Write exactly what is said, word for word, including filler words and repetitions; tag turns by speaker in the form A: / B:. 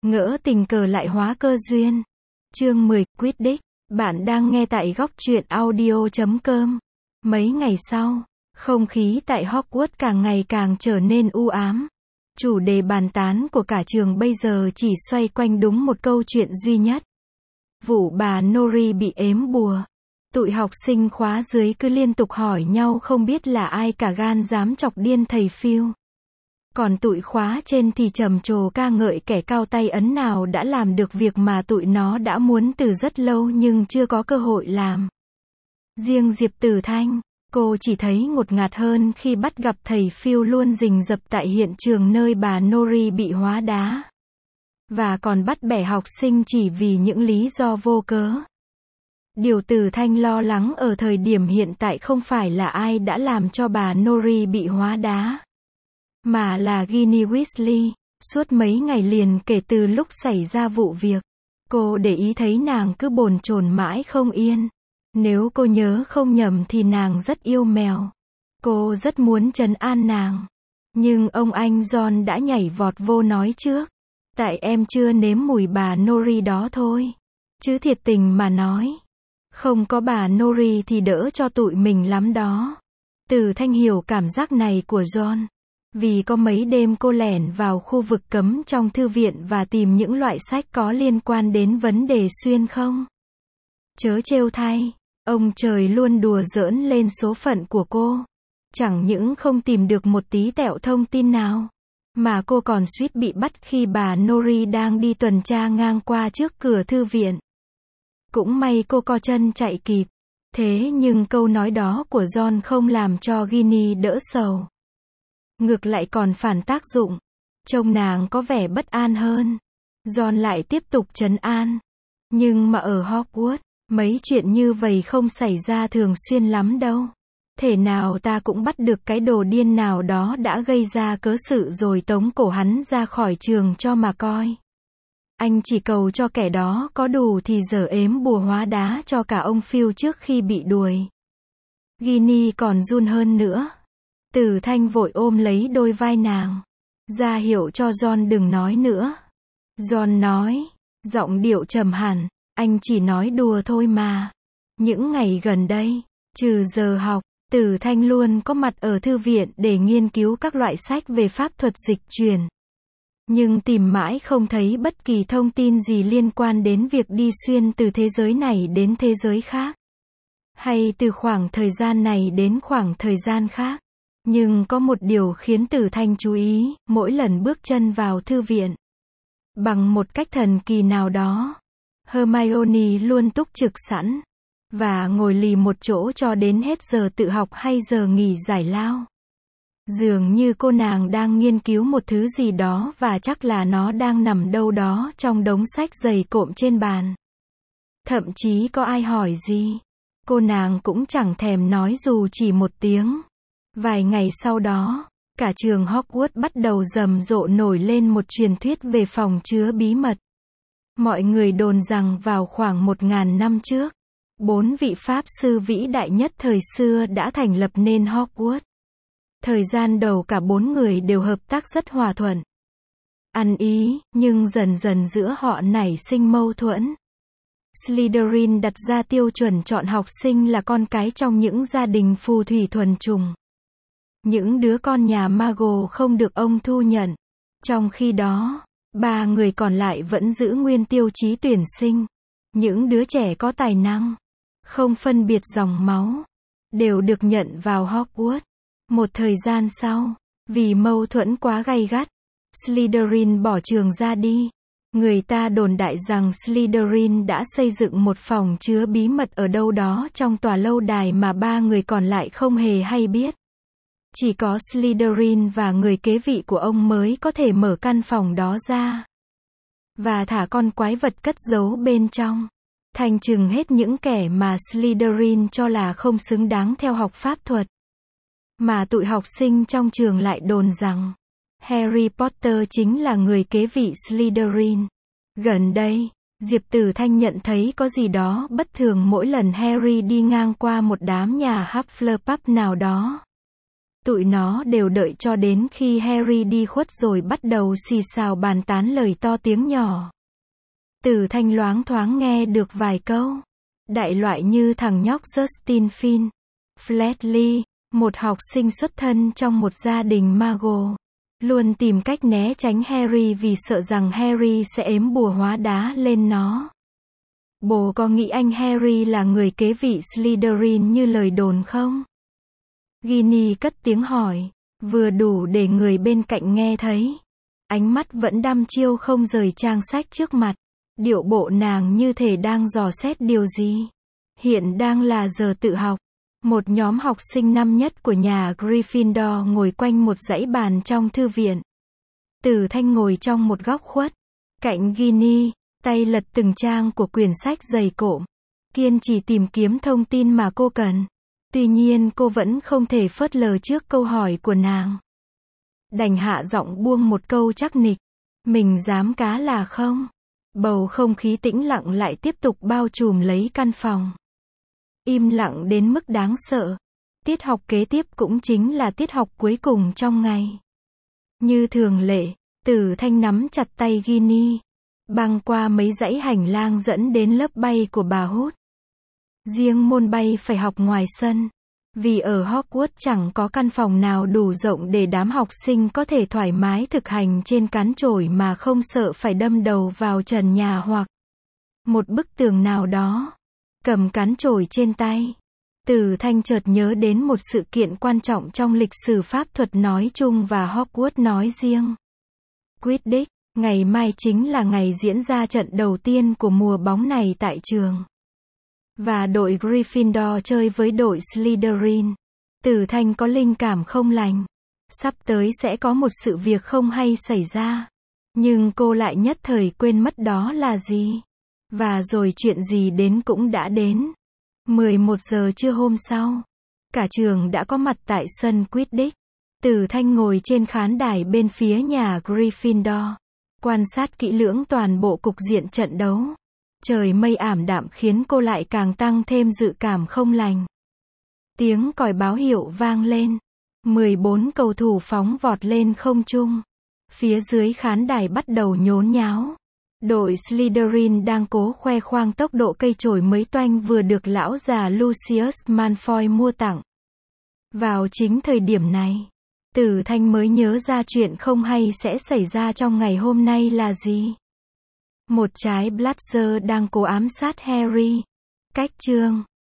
A: Ngỡ tình cờ lại hóa cơ duyên. Chương mười, quyết đích. Bạn đang nghe tại góc truyện audio chấm com. Mấy ngày sau, không khí tại Hogwarts càng ngày càng trở nên u ám. Chủ đề bàn tán của cả trường bây giờ chỉ xoay quanh đúng một câu chuyện duy nhất. Vụ bà Nori bị ếm bùa. Tụi học sinh khóa dưới cứ liên tục hỏi nhau không biết là ai cả gan dám chọc điên thầy Phil. Còn tụi khóa trên thì trầm trồ ca ngợi kẻ cao tay ấn nào đã làm được việc mà tụi nó đã muốn từ rất lâu nhưng chưa có cơ hội làm. Riêng Diệp Tử Thanh, cô chỉ thấy ngột ngạt hơn khi bắt gặp thầy Phil luôn rình rập tại hiện trường nơi bà Nori bị hóa đá. Và còn bắt bẻ học sinh chỉ vì những lý do vô cớ. Điều Tử Thanh lo lắng ở thời điểm hiện tại không phải là ai đã làm cho bà Nori bị hóa đá, mà là Ginny Weasley. Suốt mấy ngày liền kể từ lúc xảy ra vụ việc, cô để ý thấy nàng cứ bồn chồn mãi không yên. Nếu cô nhớ không nhầm thì nàng rất yêu mèo. Cô rất muốn trấn an nàng. Nhưng ông anh John đã nhảy vọt vô nói trước. Tại em chưa nếm mùi bà Nori đó thôi. Chứ thiệt tình mà nói, không có bà Nori thì đỡ cho tụi mình lắm đó. Tử Thanh hiểu cảm giác này của John. Vì có mấy đêm cô lẻn vào khu vực cấm trong thư viện và tìm những loại sách có liên quan đến vấn đề xuyên không. Chớ trêu thay, ông trời luôn đùa giỡn lên số phận của cô. Chẳng những không tìm được một tí tẹo thông tin nào, mà cô còn suýt bị bắt khi bà Nori đang đi tuần tra ngang qua trước cửa thư viện. Cũng may cô co chân chạy kịp. Thế nhưng câu nói đó của John không làm cho Ginny đỡ sầu. Ngược lại còn phản tác dụng. Trông nàng có vẻ bất an hơn. John lại tiếp tục trấn an. Nhưng mà ở Hogwarts, mấy chuyện như vậy không xảy ra thường xuyên lắm đâu. Thể nào ta cũng bắt được cái đồ điên nào đó đã gây ra cớ sự rồi tống cổ hắn ra khỏi trường cho mà coi. Anh chỉ cầu cho kẻ đó có đủ thì giờ ếm bùa hóa đá cho cả ông Phil trước khi bị đuổi. Ginny còn run hơn nữa. Tử Thanh vội ôm lấy đôi vai nàng, ra hiệu cho John đừng nói nữa. John nói, giọng điệu trầm hẳn, anh chỉ nói đùa thôi mà. Những ngày gần đây, trừ giờ học, Tử Thanh luôn có mặt ở thư viện để nghiên cứu các loại sách về pháp thuật dịch chuyển. Nhưng tìm mãi không thấy bất kỳ thông tin gì liên quan đến việc đi xuyên từ thế giới này đến thế giới khác. Hay từ khoảng thời gian này đến khoảng thời gian khác. Nhưng có một điều khiến Tử Thanh chú ý, mỗi lần bước chân vào thư viện. Bằng một cách thần kỳ nào đó, Hermione luôn túc trực sẵn, và ngồi lì một chỗ cho đến hết giờ tự học hay giờ nghỉ giải lao. Dường như cô nàng đang nghiên cứu một thứ gì đó và chắc là nó đang nằm đâu đó trong đống sách dày cộm trên bàn. Thậm chí có ai hỏi gì, cô nàng cũng chẳng thèm nói dù chỉ một tiếng. Vài ngày sau đó, cả trường Hogwarts bắt đầu rầm rộ nổi lên một truyền thuyết về phòng chứa bí mật. Mọi người đồn rằng vào khoảng một ngàn năm trước, bốn vị pháp sư vĩ đại nhất thời xưa đã thành lập nên Hogwarts. Thời gian đầu cả bốn người đều hợp tác rất hòa thuận, ăn ý, nhưng dần dần giữa họ nảy sinh mâu thuẫn. Slytherin đặt ra tiêu chuẩn chọn học sinh là con cái trong những gia đình phù thủy thuần chủng. Những đứa con nhà Mago không được ông thu nhận. Trong khi đó, ba người còn lại vẫn giữ nguyên tiêu chí tuyển sinh. Những đứa trẻ có tài năng, không phân biệt dòng máu, đều được nhận vào Hogwarts. Một thời gian sau, vì mâu thuẫn quá gay gắt, Slytherin bỏ trường ra đi. Người ta đồn đại rằng Slytherin đã xây dựng một phòng chứa bí mật ở đâu đó trong tòa lâu đài mà ba người còn lại không hề hay biết. Chỉ có Slytherin và người kế vị của ông mới có thể mở căn phòng đó ra và thả con quái vật cất giấu bên trong, thành chừng hết những kẻ mà Slytherin cho là không xứng đáng theo học pháp thuật. Mà tụi học sinh trong trường lại đồn rằng Harry Potter chính là người kế vị Slytherin. Gần đây, Diệp Tử Thanh nhận thấy có gì đó bất thường mỗi lần Harry đi ngang qua một đám nhà Hufflepuff nào đó. Tụi nó đều đợi cho đến khi Harry đi khuất rồi bắt đầu xì xào bàn tán lời to tiếng nhỏ. Tử Thanh loáng thoáng nghe được vài câu. Đại loại như thằng nhóc Justin Finn, Fletchley, một học sinh xuất thân trong một gia đình Muggle, luôn tìm cách né tránh Harry vì sợ rằng Harry sẽ ếm bùa hóa đá lên nó. Bố có nghĩ anh Harry là người kế vị Slytherin như lời đồn không? Ginny cất tiếng hỏi, vừa đủ để người bên cạnh nghe thấy. Ánh mắt vẫn đăm chiêu không rời trang sách trước mặt. Điệu bộ nàng như thể đang dò xét điều gì. Hiện đang là giờ tự học. Một nhóm học sinh năm nhất của nhà Gryffindor ngồi quanh một dãy bàn trong thư viện. Tử Thanh ngồi trong một góc khuất, cạnh Ginny, tay lật từng trang của quyển sách dày cộm, kiên trì tìm kiếm thông tin mà cô cần. Tuy nhiên cô vẫn không thể phớt lờ trước câu hỏi của nàng. Đành hạ giọng buông một câu chắc nịch. Mình dám cá là không? Bầu không khí tĩnh lặng lại tiếp tục bao trùm lấy căn phòng. Im lặng đến mức đáng sợ. Tiết học kế tiếp cũng chính là tiết học cuối cùng trong ngày. Như thường lệ, Tử Thanh nắm chặt tay Ginny, băng qua mấy dãy hành lang dẫn đến lớp bay của bà Hút. Riêng môn bay phải học ngoài sân, vì ở Hogwarts chẳng có căn phòng nào đủ rộng để đám học sinh có thể thoải mái thực hành trên cán chổi mà không sợ phải đâm đầu vào trần nhà hoặc một bức tường nào đó. Cầm cán chổi trên tay, Tử Thanh chợt nhớ đến một sự kiện quan trọng trong lịch sử pháp thuật nói chung và Hogwarts nói riêng. Quidditch, ngày mai chính là ngày diễn ra trận đầu tiên của mùa bóng này tại trường. Và đội Gryffindor chơi với đội Slytherin. Tử Thanh có linh cảm không lành. Sắp tới sẽ có một sự việc không hay xảy ra. Nhưng cô lại nhất thời quên mất đó là gì. Và rồi chuyện gì đến cũng đã đến. mười một giờ trưa hôm sau, cả trường đã có mặt tại sân Quidditch. Tử Thanh ngồi trên khán đài bên phía nhà Gryffindor, quan sát kỹ lưỡng toàn bộ cục diện trận đấu. Trời mây ảm đạm khiến cô lại càng tăng thêm dự cảm không lành. Tiếng còi báo hiệu vang lên. mười bốn cầu thủ phóng vọt lên không trung. Phía dưới khán đài bắt đầu nhốn nháo. Đội Slytherin đang cố khoe khoang tốc độ cây chổi mới toanh vừa được lão già Lucius Malfoy mua tặng. Vào chính thời điểm này, Tử Thanh mới nhớ ra chuyện không hay sẽ xảy ra trong ngày hôm nay là gì. Một trái Blazer đang cố ám sát Harry. Cách chương